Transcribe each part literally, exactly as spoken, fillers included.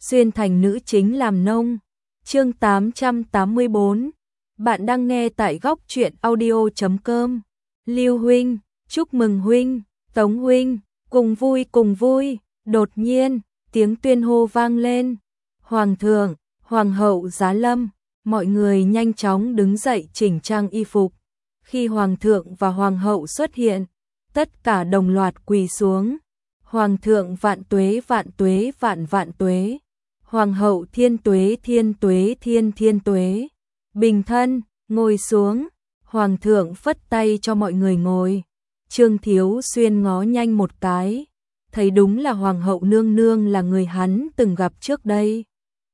xuyên thành nữ chính làm nông. Chương tám trăm tám mươi bốn. Bạn đang nghe tại góc truyện audio chấm com. Lưu huynh, chúc mừng huynh, Tống huynh, cùng vui cùng vui. Đột nhiên, tiếng tuyên hô vang lên. Hoàng thượng, hoàng hậu giá lâm, mọi người nhanh chóng đứng dậy chỉnh trang y phục. Khi hoàng thượng và hoàng hậu xuất hiện, tất cả đồng loạt quỳ xuống. Hoàng thượng vạn tuế vạn tuế vạn vạn tuế. Hoàng hậu thiên tuế thiên tuế thiên thiên tuế. Bình thân, ngồi xuống. Hoàng thượng phất tay cho mọi người ngồi. Trương Thiếu Xuyên ngó nhanh một cái, thấy đúng là hoàng hậu nương nương là người hắn từng gặp trước đây.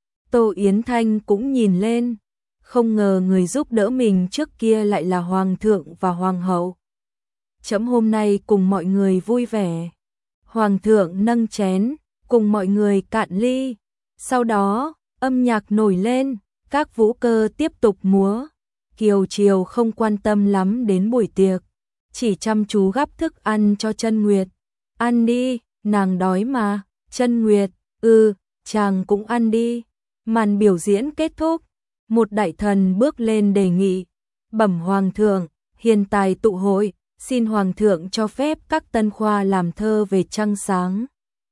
Tô Yến Thanh cũng nhìn lên, không ngờ người giúp đỡ mình trước kia lại là hoàng thượng và hoàng hậu. Trẫm hôm nay cùng mọi người vui vẻ. Hoàng thượng nâng chén, cùng mọi người cạn ly. Sau đó, âm nhạc nổi lên, các vũ cơ tiếp tục múa. Kiều Triều không quan tâm lắm đến buổi tiệc, chỉ chăm chú gắp thức ăn cho Chân Nguyệt. Ăn đi, nàng đói mà. Chân Nguyệt, ừ, chàng cũng ăn đi. Màn biểu diễn kết thúc, một đại thần bước lên đề nghị. Bẩm hoàng thượng, hiền tài tụ hội, xin hoàng thượng cho phép các tân khoa làm thơ về trăng sáng.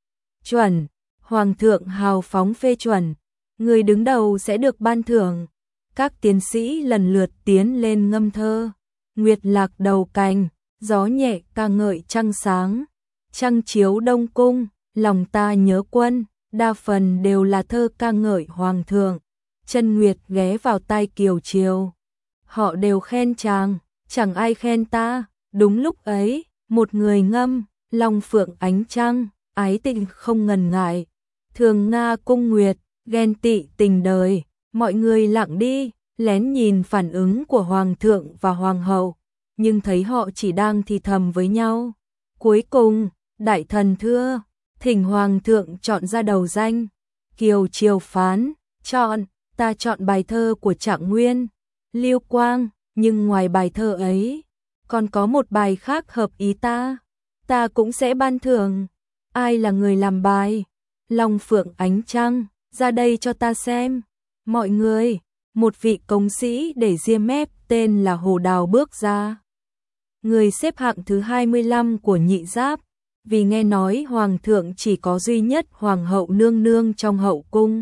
Chuẩn, hoàng thượng hào phóng phê chuẩn, người đứng đầu sẽ được ban thưởng. Các tiến sĩ lần lượt tiến lên ngâm thơ. Nguyệt lạc đầu cành, gió nhẹ ca ngợi trăng sáng. Trăng chiếu đông cung, lòng ta nhớ quân, đa phần đều là thơ ca ngợi hoàng thượng. Chân Nguyệt ghé vào tai Kiều Triều. Họ đều khen chàng, chẳng ai khen ta. Đúng lúc ấy, một người ngâm, long phượng ánh trăng, ái tình không ngần ngại. Thường Nga cung nguyệt, ghen tị tình đời. Mọi người lặng đi, lén nhìn phản ứng của hoàng thượng và hoàng hậu, nhưng thấy họ chỉ đang thì thầm với nhau. Cuối cùng, đại thần thưa, thỉnh hoàng thượng chọn ra đầu danh. Kiều Triều phán, chọn, ta chọn bài thơ của Trạng Nguyên, Lưu Quang, nhưng ngoài bài thơ ấy, còn có một bài khác hợp ý ta, ta cũng sẽ ban thưởng. Ai là người làm bài? Long phượng ánh trăng, ra đây cho ta xem. Mọi người, một vị công sĩ để ria mép tên là Hồ Đào bước ra. Người xếp hạng thứ hai mươi lăm của nhị giáp, vì nghe nói hoàng thượng chỉ có duy nhất hoàng hậu nương nương trong hậu cung.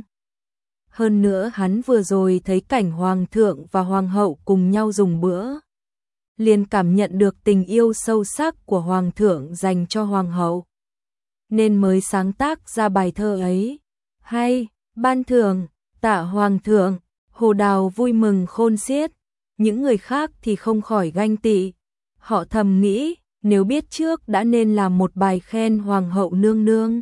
Hơn nữa hắn vừa rồi thấy cảnh hoàng thượng và hoàng hậu cùng nhau dùng bữa, liền cảm nhận được tình yêu sâu sắc của hoàng thượng dành cho hoàng hậu, nên mới sáng tác ra bài thơ ấy. Hay, ban thưởng, tạ hoàng thượng. Hồ Đào vui mừng khôn xiết, những người khác thì không khỏi ganh tị. Họ thầm nghĩ, nếu biết trước đã nên làm một bài khen hoàng hậu nương nương.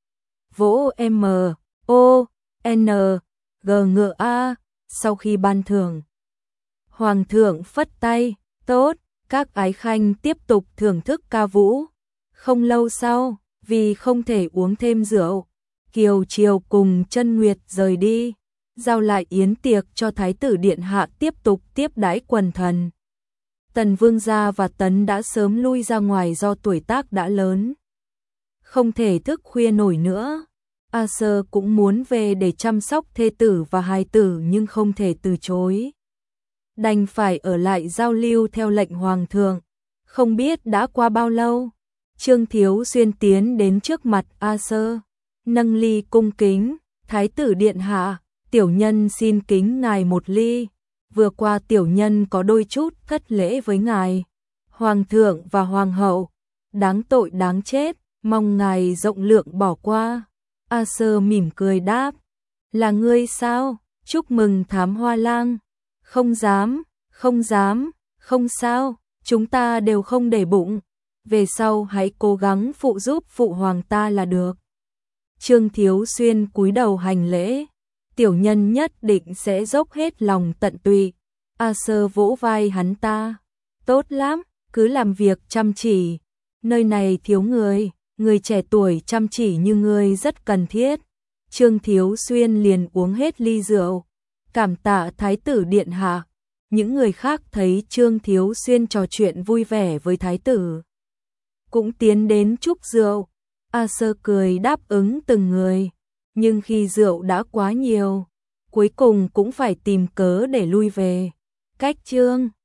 Vỗ M, O, N, G ngựa A, sau khi ban thưởng. Hoàng thượng phất tay, tốt, các ái khanh tiếp tục thưởng thức ca vũ. Không lâu sau, vì không thể uống thêm rượu, Kiều Triều cùng Chân Nguyệt rời đi, giao lại yến tiệc cho Thái tử Điện Hạ tiếp tục tiếp đãi quần thần. Tần Vương gia và Tấn đã sớm lui ra ngoài do tuổi tác đã lớn, không thể thức khuya nổi nữa. A Sơ cũng muốn về để chăm sóc thê tử và hài tử nhưng không thể từ chối, đành phải ở lại giao lưu theo lệnh hoàng thượng. Không biết đã qua bao lâu, Trương Thiếu Xuyên tiến đến trước mặt A Sơ, nâng ly cung kính. Thái tử Điện Hạ, tiểu nhân xin kính ngài một ly. Vừa qua tiểu nhân có đôi chút thất lễ với ngài, hoàng thượng và hoàng hậu, đáng tội đáng chết, mong ngài rộng lượng bỏ qua. A Sơ mỉm cười đáp, là ngươi sao? Chúc mừng Thám Hoa Lang. Không dám, không dám, không sao, chúng ta đều không để bụng, về sau hãy cố gắng phụ giúp phụ hoàng ta là được. Trương Thiếu Xuyên cúi đầu hành lễ, tiểu nhân nhất định sẽ dốc hết lòng tận tụy. A Sơ vỗ vai hắn ta, tốt lắm, cứ làm việc chăm chỉ, nơi này thiếu người, người trẻ tuổi chăm chỉ như ngươi rất cần thiết. Trương Thiếu Xuyên liền uống hết ly rượu, cảm tạ Thái tử Điện Hạ. Những người khác thấy Trương Thiếu Xuyên trò chuyện vui vẻ với Thái tử, cũng tiến đến chúc rượu. A Sơ cười đáp ứng từng người, nhưng khi rượu đã quá nhiều, cuối cùng cũng phải tìm cớ để lui về. Cách chương